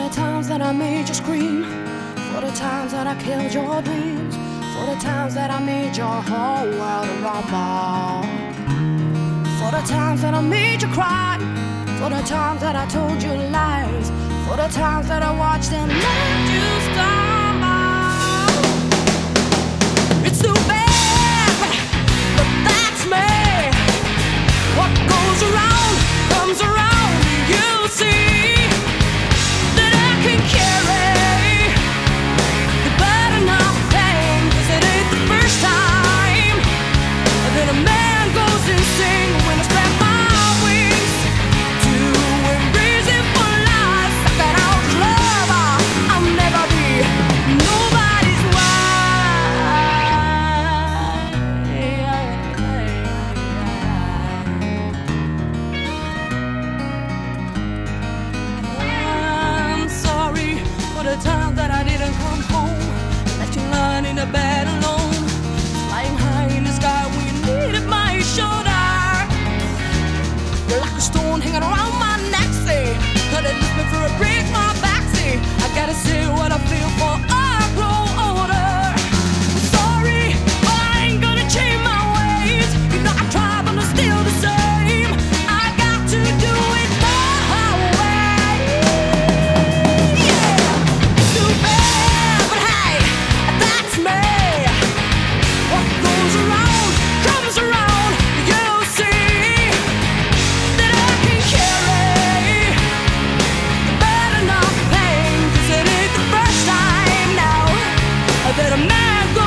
the times that I made you scream, for the times that I killed your dreams, for the times that I made your whole world rumble, for the times that I made you cry, for the times that I told you lies, for the times that I watched and let you stumble. It's too bad, but that's me. What goes around comes around. You see that I can carry the burden of pain, 'cause it ain't the first time that a man goes insane when I spread my wings to embrace it for life. Sucking out love, I'll never be nobody's I'm sorry for the time that I didn't come home, left you lying in the bed alone, flying high in the sky when you needed my shoulder. You're like a stone hanging around my neck, say, but it left me for a break, my back, say, I gotta say what I feel for I grow older. I'm sorry, but I ain't gonna change my ways. You know I try, but I'm still the same. I got to do it my way. Yeah, too bad, but hey, that's me. What goes around comes around. You see that I can carry the burden of pain, 'cause it ain't the first time now that a man